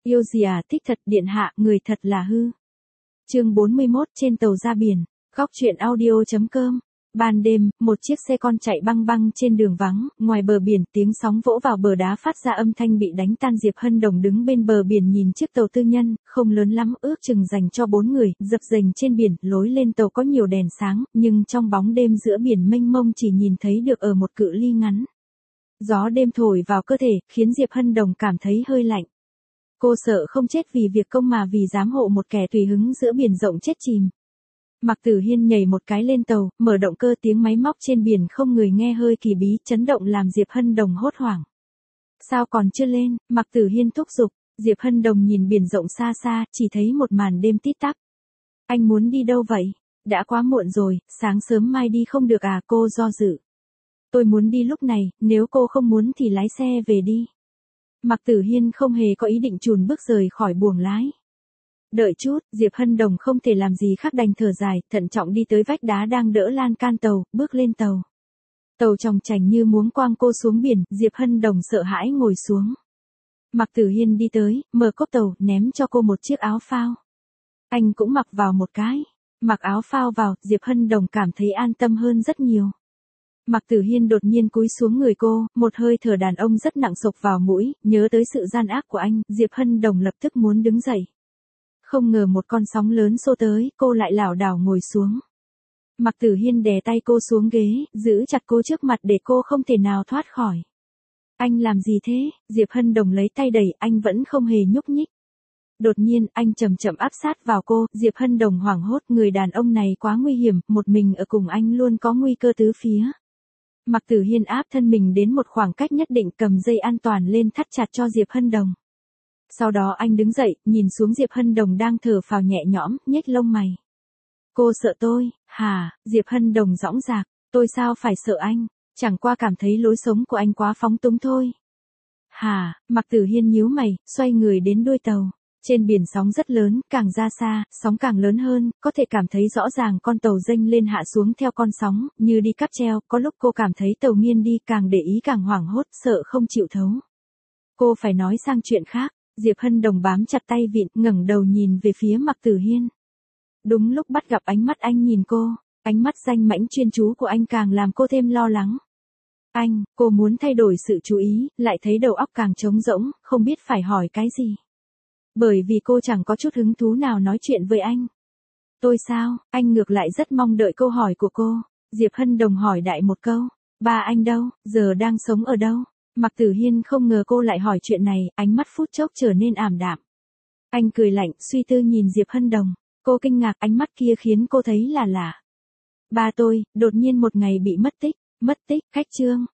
Yêu gì à, thích thật, điện hạ, người thật là hư. Chương 41, trên tàu ra biển. Góc truyện audio.com. Ban đêm, một chiếc xe con chạy băng băng trên đường vắng, ngoài bờ biển, tiếng sóng vỗ vào bờ đá phát ra âm thanh bị đánh tan. Diệp Hân Đồng đứng bên bờ biển nhìn chiếc tàu tư nhân, không lớn lắm, ước chừng dành cho 4 người, dập dềnh trên biển, lối lên tàu có nhiều đèn sáng, nhưng trong bóng đêm giữa biển mênh mông chỉ nhìn thấy được ở một cự ly ngắn. Gió đêm thổi vào cơ thể, khiến Diệp Hân Đồng cảm thấy hơi lạnh. Cô sợ không chết vì việc công mà vì giám hộ một kẻ tùy hứng giữa biển rộng chết chìm. Mạc Tử Hiên nhảy một cái lên tàu, mở động cơ, tiếng máy móc trên biển không người nghe hơi kỳ bí, chấn động làm Diệp Hân Đồng hốt hoảng. Sao còn chưa lên? Mạc Tử Hiên thúc giục. Diệp Hân Đồng nhìn biển rộng xa xa, chỉ thấy một màn đêm tít tắp. Anh muốn đi đâu vậy? Đã quá muộn rồi, sáng sớm mai đi không được à? Cô do dự. Tôi muốn đi lúc này, nếu cô không muốn thì lái xe về đi. Mạc Tử Hiên không hề có ý định chùn bước rời khỏi buồng lái. Đợi chút, Diệp Hân Đồng không thể làm gì khác đành thở dài, thận trọng đi tới vách đá đang đỡ lan can tàu, bước lên tàu. Tàu chòng chành như muốn quăng cô xuống biển, Diệp Hân Đồng sợ hãi ngồi xuống. Mạc Tử Hiên đi tới, mở cốp tàu, ném cho cô một chiếc áo phao. Anh cũng mặc vào một cái. Mặc áo phao vào, Diệp Hân Đồng cảm thấy an tâm hơn rất nhiều. Mạc Tử Hiên đột nhiên cúi xuống người cô, một hơi thở đàn ông rất nặng xộc vào mũi, nhớ tới sự gian ác của anh, Diệp Hân Đồng lập tức muốn đứng dậy. Không ngờ một con sóng lớn xô tới, cô lại lảo đảo ngồi xuống. Mạc Tử Hiên đè tay cô xuống ghế, giữ chặt cô trước mặt để cô không thể nào thoát khỏi. Anh làm gì thế? Diệp Hân Đồng lấy tay đẩy, anh vẫn không hề nhúc nhích. Đột nhiên, anh chậm chậm áp sát vào cô, Diệp Hân Đồng hoảng hốt, người đàn ông này quá nguy hiểm, một mình ở cùng anh luôn có nguy cơ tứ phía. Mạc Tử Hiên áp thân mình đến một khoảng cách nhất định, cầm dây an toàn lên thắt chặt cho Diệp Hân Đồng. Sau đó anh đứng dậy, nhìn xuống Diệp Hân Đồng đang thở phào nhẹ nhõm, nhếch lông mày. Cô sợ tôi, hả? Diệp Hân Đồng dõng dạc, tôi sao phải sợ anh, chẳng qua cảm thấy lối sống của anh quá phóng túng thôi. Hả? Mạc Tử Hiên nhíu mày, xoay người đến đuôi tàu. Trên biển sóng rất lớn, càng ra xa, sóng càng lớn hơn, có thể cảm thấy rõ ràng con tàu dênh lên hạ xuống theo con sóng, như đi cáp treo, có lúc cô cảm thấy tàu nghiêng đi, càng để ý càng hoảng hốt, sợ không chịu thấu. Cô phải nói sang chuyện khác. Diệp Hân Đồng bám chặt tay vịn, ngẩng đầu nhìn về phía Mạc Tử Hiên. Đúng lúc bắt gặp ánh mắt anh nhìn cô, ánh mắt danh mãnh chuyên chú của anh càng làm cô thêm lo lắng. Anh, cô muốn thay đổi sự chú ý, lại thấy đầu óc càng trống rỗng, không biết phải hỏi cái gì. Bởi vì cô chẳng có chút hứng thú nào nói chuyện với anh. Tôi sao? Anh ngược lại rất mong đợi câu hỏi của cô. Diệp Hân Đồng hỏi đại một câu. Ba anh đâu, giờ đang sống ở đâu? Mạc Tử Hiên không ngờ cô lại hỏi chuyện này, ánh mắt phút chốc trở nên ảm đạm. Anh cười lạnh, suy tư nhìn Diệp Hân Đồng. Cô kinh ngạc, ánh mắt kia khiến cô thấy là lạ. Ba tôi, đột nhiên một ngày bị mất tích, khách trương.